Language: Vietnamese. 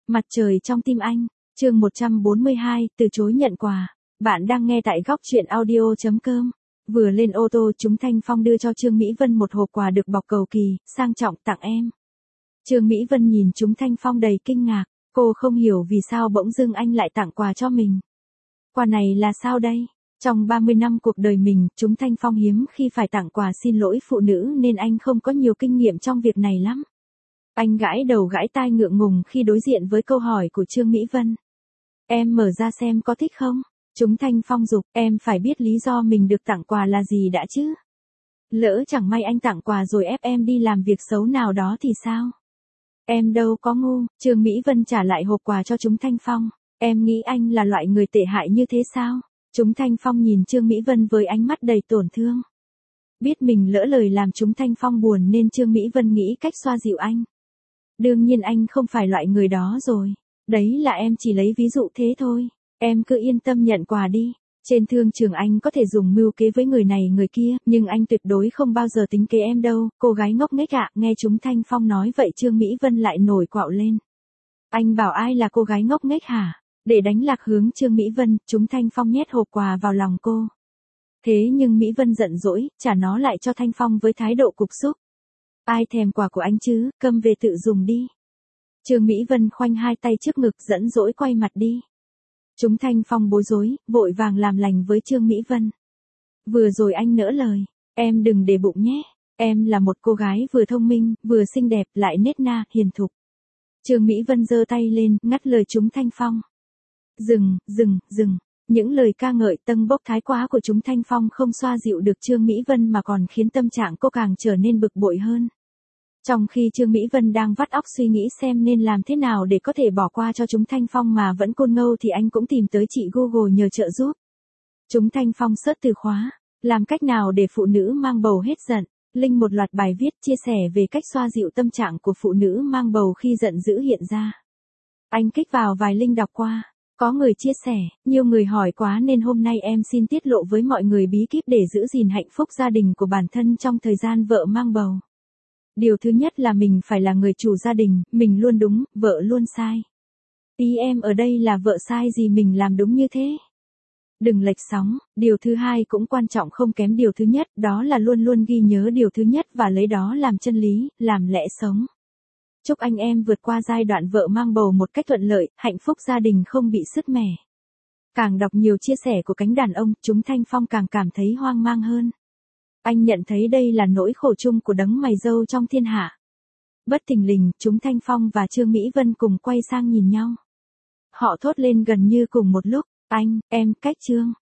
Mặt trời trong tim anh, chương 142, từ chối nhận quà. Bạn đang nghe tại góc truyện audio.com. Vừa lên ô tô chúng Thanh Phong đưa cho Trương Mỹ Vân một hộp quà được bọc cầu kỳ, sang trọng tặng em. Trương Mỹ Vân nhìn chúng Thanh Phong đầy kinh ngạc, cô không hiểu vì sao bỗng dưng anh lại tặng quà cho mình. Quà này là sao đây? Trong 30 năm cuộc đời mình, chúng Thanh Phong hiếm khi phải tặng quà xin lỗi phụ nữ nên anh không có nhiều kinh nghiệm trong việc này lắm. Anh gãi đầu gãi tai ngượng ngùng khi đối diện với câu hỏi của Trương Mỹ Vân. Em mở ra xem có thích không? Chúng Thanh Phong giục, em phải biết lý do mình được tặng quà là gì đã chứ. Lỡ chẳng may anh tặng quà rồi ép em đi làm việc xấu nào đó thì sao? Em đâu có ngu, Trương Mỹ Vân trả lại hộp quà cho chúng Thanh Phong. Em nghĩ anh là loại người tệ hại như thế sao? Chúng Thanh Phong nhìn Trương Mỹ Vân với ánh mắt đầy tổn thương. Biết mình lỡ lời làm chúng Thanh Phong buồn nên Trương Mỹ Vân nghĩ cách xoa dịu anh. Đương nhiên anh không phải loại người đó rồi. Đấy là em chỉ lấy ví dụ thế thôi. Em cứ yên tâm nhận quà đi. Trên thương trường anh có thể dùng mưu kế với người này người kia, nhưng anh tuyệt đối không bao giờ tính kế em đâu. Cô gái ngốc nghếch ạ. Nghe chúng Thanh Phong nói vậy Trương Mỹ Vân lại nổi quạo lên. Anh bảo ai là cô gái ngốc nghếch hả? Để đánh lạc hướng Trương Mỹ Vân, chúng Thanh Phong nhét hộp quà vào lòng cô. Thế nhưng Mỹ Vân giận dỗi, trả nó lại cho Thanh Phong với thái độ cục xúc. Ai thèm quà của anh chứ, cầm về tự dùng đi. Trương Mỹ Vân khoanh hai tay trước ngực giận dỗi quay mặt đi. Chúng Thanh Phong bối rối, vội vàng làm lành với Trương Mỹ Vân. Vừa rồi anh nỡ lời, em đừng để bụng nhé. Em là một cô gái vừa thông minh, vừa xinh đẹp, lại nết na, hiền thục. Trương Mỹ Vân giơ tay lên, ngắt lời chúng Thanh Phong. Dừng. Những lời ca ngợi tâng bốc thái quá của chúng Thanh Phong không xoa dịu được Trương Mỹ Vân mà còn khiến tâm trạng cô càng trở nên bực bội hơn. Trong khi Trương Mỹ Vân đang vắt óc suy nghĩ xem nên làm thế nào để có thể bỏ qua cho chúng Thanh Phong mà vẫn côn ngâu thì anh cũng tìm tới chị Google nhờ trợ giúp. Chúng Thanh Phong search từ khóa, làm cách nào để phụ nữ mang bầu hết giận, link một loạt bài viết chia sẻ về cách xoa dịu tâm trạng của phụ nữ mang bầu khi giận dữ hiện ra. Anh kích vào vài link đọc qua. Có người chia sẻ, nhiều người hỏi quá nên hôm nay em xin tiết lộ với mọi người bí kíp để giữ gìn hạnh phúc gia đình của bản thân trong thời gian vợ mang bầu. Điều thứ nhất là mình phải là người chủ gia đình, mình luôn đúng, vợ luôn sai. Ý em ở đây là vợ sai gì mình làm đúng như thế. Đừng lệch sóng, điều thứ hai cũng quan trọng không kém điều thứ nhất, đó là luôn luôn ghi nhớ điều thứ nhất và lấy đó làm chân lý, làm lẽ sống. Chúc anh em vượt qua giai đoạn vợ mang bầu một cách thuận lợi, hạnh phúc gia đình không bị sứt mẻ. Càng đọc nhiều chia sẻ của cánh đàn ông, chúng Thanh Phong càng cảm thấy hoang mang hơn. Anh nhận thấy đây là nỗi khổ chung của đấng mày râu trong thiên hạ. Bất thình lình, chúng Thanh Phong và Trương Mỹ Vân cùng quay sang nhìn nhau. Họ thốt lên gần như cùng một lúc, anh, em, cách Trương.